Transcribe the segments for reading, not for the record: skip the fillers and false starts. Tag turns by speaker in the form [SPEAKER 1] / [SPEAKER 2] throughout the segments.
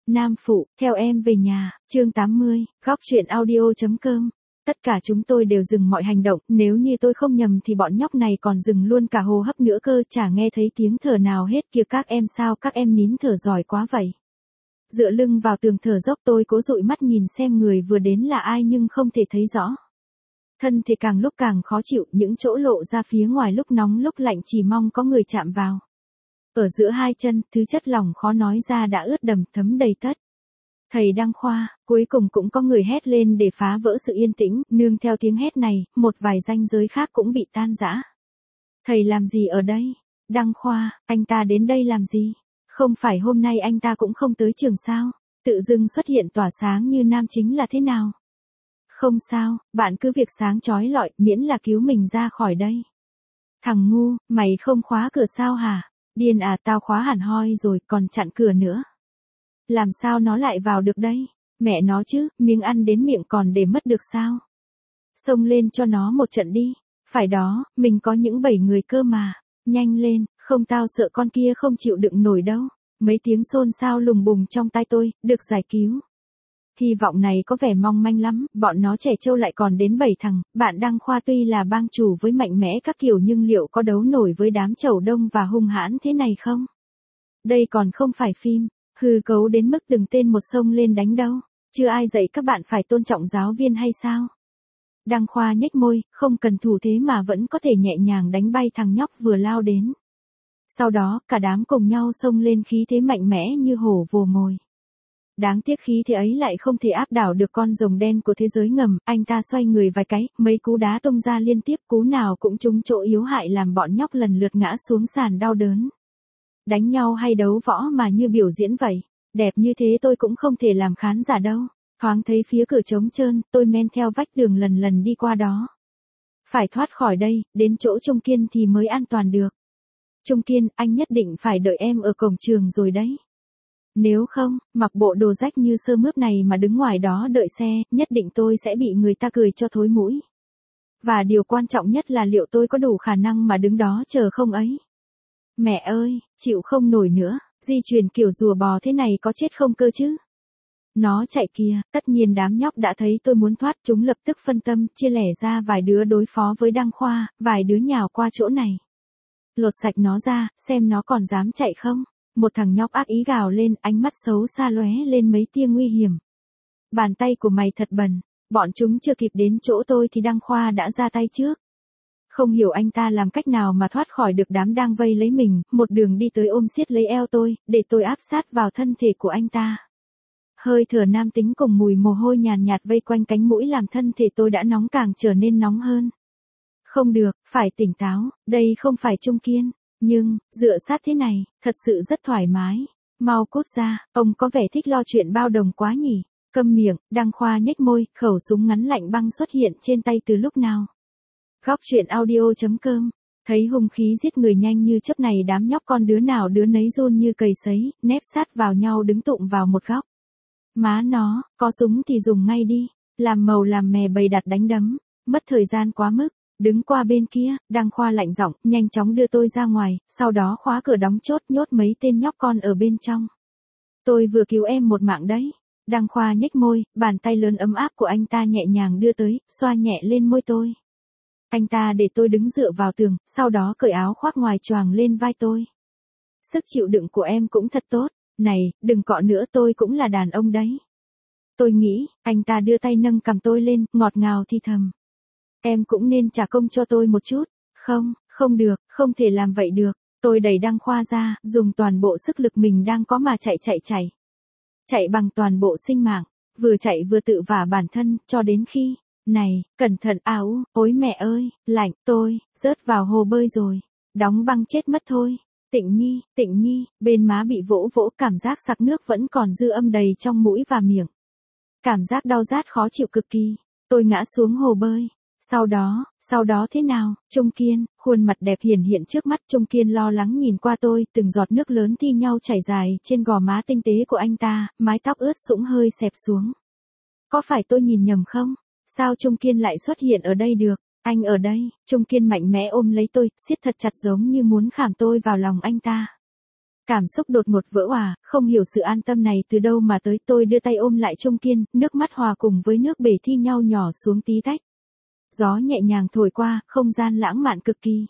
[SPEAKER 1] Nam phụ, theo em về nhà, chương 80, góc truyện audio.com. Tất cả chúng tôi đều dừng mọi hành động, nếu như tôi không nhầm thì bọn nhóc này còn dừng luôn cả hô hấp nữa cơ, chả nghe thấy tiếng thở nào hết kìa. Các em sao các em nín thở giỏi quá vậy? Dựa lưng vào tường thở dốc, tôi cố dụi mắt nhìn xem người vừa đến là ai nhưng không thể thấy rõ. Thân thể càng lúc càng khó chịu, những chỗ lộ ra phía ngoài lúc nóng lúc lạnh chỉ mong có người chạm vào. Ở giữa hai chân, thứ chất lỏng khó nói ra đã ướt đầm thấm đầy tất. Thầy Đăng Khoa, cuối cùng cũng có người hét lên để phá vỡ sự yên tĩnh, nương theo tiếng hét này, một vài ranh giới khác cũng bị tan rã. Thầy làm gì ở đây? Đăng Khoa, anh ta đến đây làm gì? Không phải hôm nay anh ta cũng không tới trường sao? Tự dưng xuất hiện tỏa sáng như nam chính là thế nào? Không sao, bạn cứ việc sáng chói lọi, miễn là cứu mình ra khỏi đây. Thằng ngu, mày không khóa cửa sao hả? Điên à, tao khóa hẳn hoi rồi, còn chặn cửa nữa. Làm sao nó lại vào được đây? Mẹ nó chứ, miếng ăn đến miệng còn để mất được sao? Xông lên cho nó một trận đi. Phải đó, mình có những 7 người cơ mà. Nhanh lên, không tao sợ con kia không chịu đựng nổi đâu. Mấy tiếng xôn xao lùng bùng trong tai tôi, được giải cứu. Hy vọng này có vẻ mong manh lắm, bọn nó trẻ trâu lại còn đến 7 thằng, bạn Đăng Khoa tuy là bang chủ với mạnh mẽ các kiểu nhưng liệu có đấu nổi với đám chẩu đông và hung hãn thế này không? Đây còn không phải phim, hư cấu đến mức từng tên một xông lên đánh đâu, chưa ai dạy các bạn phải tôn trọng giáo viên hay sao? Đăng Khoa nhếch môi, không cần thủ thế mà vẫn có thể nhẹ nhàng đánh bay thằng nhóc vừa lao đến. Sau đó, cả đám cùng nhau xông lên khí thế mạnh mẽ như hổ vồ mồi. Đáng tiếc khí thế ấy lại không thể áp đảo được con rồng đen của thế giới ngầm, anh ta xoay người vài cái, mấy cú đá tung ra liên tiếp, cú nào cũng trúng chỗ yếu hại làm bọn nhóc lần lượt ngã xuống sàn đau đớn. Đánh nhau hay đấu võ mà như biểu diễn vậy, đẹp như thế tôi cũng không thể làm khán giả đâu. Thoáng thấy phía cửa trống trơn, tôi men theo vách tường lần lần đi qua đó. Phải thoát khỏi đây, đến chỗ Trung Kiên thì mới an toàn được. Trung Kiên, anh nhất định phải đợi em ở cổng trường rồi đấy. Nếu không, mặc bộ đồ rách như sơ mướp này mà đứng ngoài đó đợi xe, nhất định tôi sẽ bị người ta cười cho thối mũi. Và điều quan trọng nhất là liệu tôi có đủ khả năng mà đứng đó chờ không ấy. Mẹ ơi, chịu không nổi nữa, di chuyển kiểu rùa bò thế này có chết không cơ chứ? Nó chạy kìa, tất nhiên đám nhóc đã thấy tôi muốn thoát, chúng lập tức phân tâm, chia lẻ ra vài đứa đối phó với Đăng Khoa, vài đứa nhào qua chỗ này. Lột sạch nó ra, xem nó còn dám chạy không? Một thằng nhóc ác ý gào lên, ánh mắt xấu xa lóe lên mấy tia nguy hiểm. Bàn tay của mày thật bẩn, bọn chúng chưa kịp đến chỗ tôi thì Đăng Khoa đã ra tay trước. Không hiểu anh ta làm cách nào mà thoát khỏi được đám đang vây lấy mình, một đường đi tới ôm siết lấy eo tôi, để tôi áp sát vào thân thể của anh ta. Hơi thở nam tính cùng mùi mồ hôi nhàn nhạt vây quanh cánh mũi làm thân thể tôi đã nóng càng trở nên nóng hơn. Không được, phải tỉnh táo, đây không phải Trung Kiên. Nhưng, dựa sát thế này, thật sự rất thoải mái. Mau cút ra, ông có vẻ thích lo chuyện bao đồng quá nhỉ. Câm miệng, Đăng Khoa nhếch môi, khẩu súng ngắn lạnh băng xuất hiện trên tay từ lúc nào. Góc truyện audio.com. Thấy hung khí giết người nhanh như chớp này, đám nhóc con đứa nào đứa nấy run như cầy sấy, nép sát vào nhau đứng tụng vào một góc. Má nó, có súng thì dùng ngay đi, làm màu làm mè bày đặt đánh đấm, mất thời gian quá mức. Đứng qua bên kia, Đăng Khoa lạnh giọng, nhanh chóng đưa tôi ra ngoài, sau đó khóa cửa đóng chốt nhốt mấy tên nhóc con ở bên trong. Tôi vừa cứu em một mạng đấy. Đăng Khoa nhếch môi, bàn tay lớn ấm áp của anh ta nhẹ nhàng đưa tới, xoa nhẹ lên môi tôi. Anh ta để tôi đứng dựa vào tường, sau đó cởi áo khoác ngoài choàng lên vai tôi. Sức chịu đựng của em cũng thật tốt, này, đừng cọ nữa, tôi cũng là đàn ông đấy. Tôi nghĩ, anh ta đưa tay nâng cằm tôi lên, ngọt ngào thì thầm. Em cũng nên trả công cho tôi một chút. Không, không được, không thể làm vậy được. Tôi đẩy Đăng Khoa ra, dùng toàn bộ sức lực mình đang có mà chạy. Chạy bằng toàn bộ sinh mạng, vừa chạy vừa tự vả bản thân, cho đến khi, này, cẩn thận áo, ôi mẹ ơi, lạnh, tôi, rớt vào hồ bơi rồi. Đóng băng chết mất thôi. Tịnh Nhi, bên má bị vỗ vỗ, cảm giác sặc nước vẫn còn dư âm đầy trong mũi và miệng. Cảm giác đau rát khó chịu cực kỳ. Tôi ngã xuống hồ bơi. Sau đó thế nào? Trung Kiên, khuôn mặt đẹp hiển hiện trước mắt. Trung Kiên lo lắng nhìn qua tôi, từng giọt nước lớn thi nhau chảy dài trên gò má tinh tế của anh ta, mái tóc ướt sũng hơi xẹp xuống. Có phải tôi nhìn nhầm không? Sao Trung Kiên lại xuất hiện ở đây được? Anh ở đây. Trung Kiên mạnh mẽ ôm lấy tôi, siết thật chặt giống như muốn khảm tôi vào lòng anh ta. Cảm xúc đột ngột vỡ òa, không hiểu sự an tâm này từ đâu mà tới. Tôi đưa tay ôm lại Trung Kiên, nước mắt hòa cùng với nước bể thi nhau nhỏ xuống tí tách. Gió nhẹ nhàng thổi qua, không gian lãng mạn cực kỳ.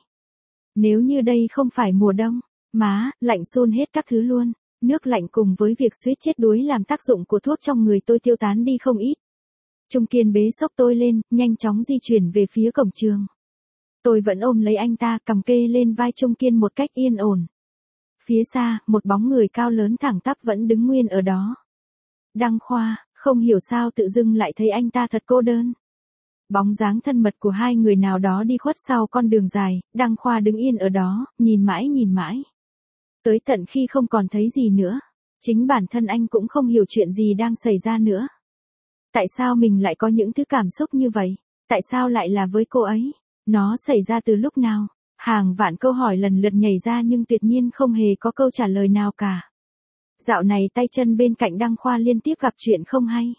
[SPEAKER 1] Nếu như đây không phải mùa đông, má, lạnh xôn hết các thứ luôn. Nước lạnh cùng với việc suýt chết đuối làm tác dụng của thuốc trong người tôi tiêu tán đi không ít. Trung Kiên bế xốc tôi lên, nhanh chóng di chuyển về phía cổng trường. Tôi vẫn ôm lấy anh ta, cầm kê lên vai Trung Kiên một cách yên ổn. Phía xa, một bóng người cao lớn thẳng tắp vẫn đứng nguyên ở đó. Đăng Khoa, không hiểu sao tự dưng lại thấy anh ta thật cô đơn. Bóng dáng thân mật của hai người nào đó đi khuất sau con đường dài, Đăng Khoa đứng yên ở đó, nhìn mãi. Tới tận khi không còn thấy gì nữa. Chính bản thân anh cũng không hiểu chuyện gì đang xảy ra nữa. Tại sao mình lại có những thứ cảm xúc như vậy? Tại sao lại là với cô ấy? Nó xảy ra từ lúc nào? Hàng vạn câu hỏi lần lượt nhảy ra nhưng tuyệt nhiên không hề có câu trả lời nào cả. Dạo này tay chân bên cạnh Đăng Khoa liên tiếp gặp chuyện không hay.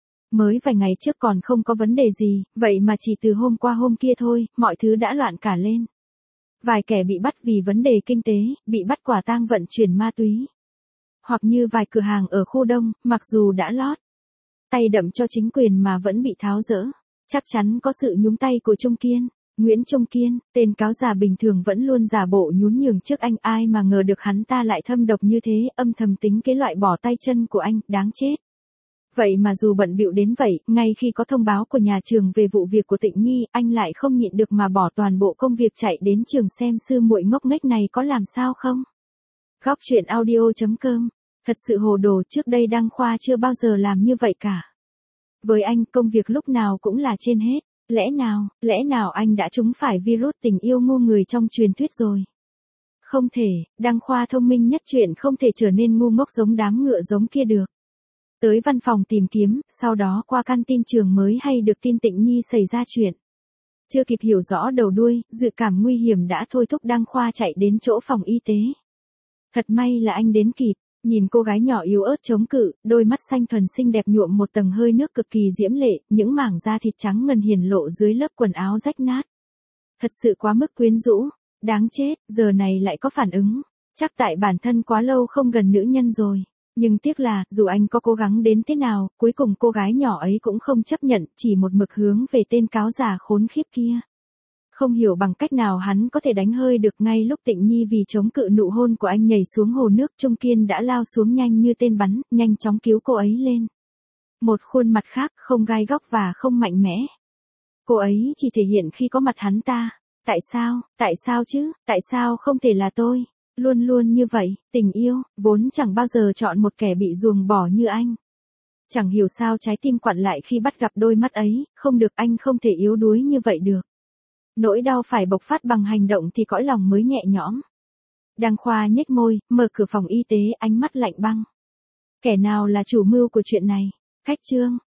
[SPEAKER 1] Mới vài ngày trước còn không có vấn đề gì, vậy mà chỉ từ hôm qua hôm kia thôi, mọi thứ đã loạn cả lên. Vài kẻ bị bắt vì vấn đề kinh tế, bị bắt quả tang vận chuyển ma túy. Hoặc như vài cửa hàng ở khu đông, mặc dù đã lót tay đậm cho chính quyền mà vẫn bị tháo dỡ. Chắc chắn có sự nhúng tay của Trung Kiên. Nguyễn Trung Kiên, tên cáo già bình thường vẫn luôn giả bộ nhún nhường trước anh, ai mà ngờ được hắn ta lại thâm độc như thế, âm thầm tính cái loại bỏ tay chân của anh, đáng chết. Vậy mà dù bận bịu đến vậy, ngay khi có thông báo của nhà trường về vụ việc của Tịnh Nhi, anh lại không nhịn được mà bỏ toàn bộ công việc chạy đến trường xem sư muội ngốc nghếch này có làm sao không. Góc truyện audio.com. Thật sự hồ đồ, trước đây Đăng Khoa chưa bao giờ làm như vậy cả. Với anh, công việc lúc nào cũng là trên hết. Lẽ nào anh đã trúng phải virus tình yêu ngu người trong truyền thuyết rồi? Không thể, Đăng Khoa thông minh nhất chuyện không thể trở nên ngu ngốc giống đám ngựa giống kia được. Tới văn phòng tìm kiếm, sau đó qua căn tin trường mới hay được tin Tịnh Nhi xảy ra chuyện. Chưa kịp hiểu rõ đầu đuôi, dự cảm nguy hiểm đã thôi thúc Đăng Khoa chạy đến chỗ phòng y tế. Thật may là anh đến kịp. Nhìn cô gái nhỏ yếu ớt chống cự, đôi mắt xanh thuần xinh đẹp nhuộm một tầng hơi nước cực kỳ diễm lệ, những mảng da thịt trắng ngần hiển lộ dưới lớp quần áo rách nát. Thật sự quá mức quyến rũ, đáng chết, giờ này lại có phản ứng. Chắc tại bản thân quá lâu không gần nữ nhân rồi. Nhưng tiếc là, dù anh có cố gắng đến thế nào, cuối cùng cô gái nhỏ ấy cũng không chấp nhận, chỉ một mực hướng về tên cáo già khốn khiếp kia. Không hiểu bằng cách nào hắn có thể đánh hơi được. Ngay lúc Tịnh Nhi vì chống cự nụ hôn của anh nhảy xuống hồ nước, Trung Kiên đã lao xuống nhanh như tên bắn, nhanh chóng cứu cô ấy lên. Một khuôn mặt khác, không gai góc và không mạnh mẽ. Cô ấy chỉ thể hiện khi có mặt hắn ta. Tại sao chứ, tại sao không thể là tôi? Luôn luôn như vậy, tình yêu, vốn chẳng bao giờ chọn một kẻ bị ruồng bỏ như anh. Chẳng hiểu sao trái tim quặn lại khi bắt gặp đôi mắt ấy, không được, anh không thể yếu đuối như vậy được. Nỗi đau phải bộc phát bằng hành động thì cõi lòng mới nhẹ nhõm. Đăng Khoa nhếch môi, mở cửa phòng y tế, ánh mắt lạnh băng. Kẻ nào là chủ mưu của chuyện này? Khách Trương,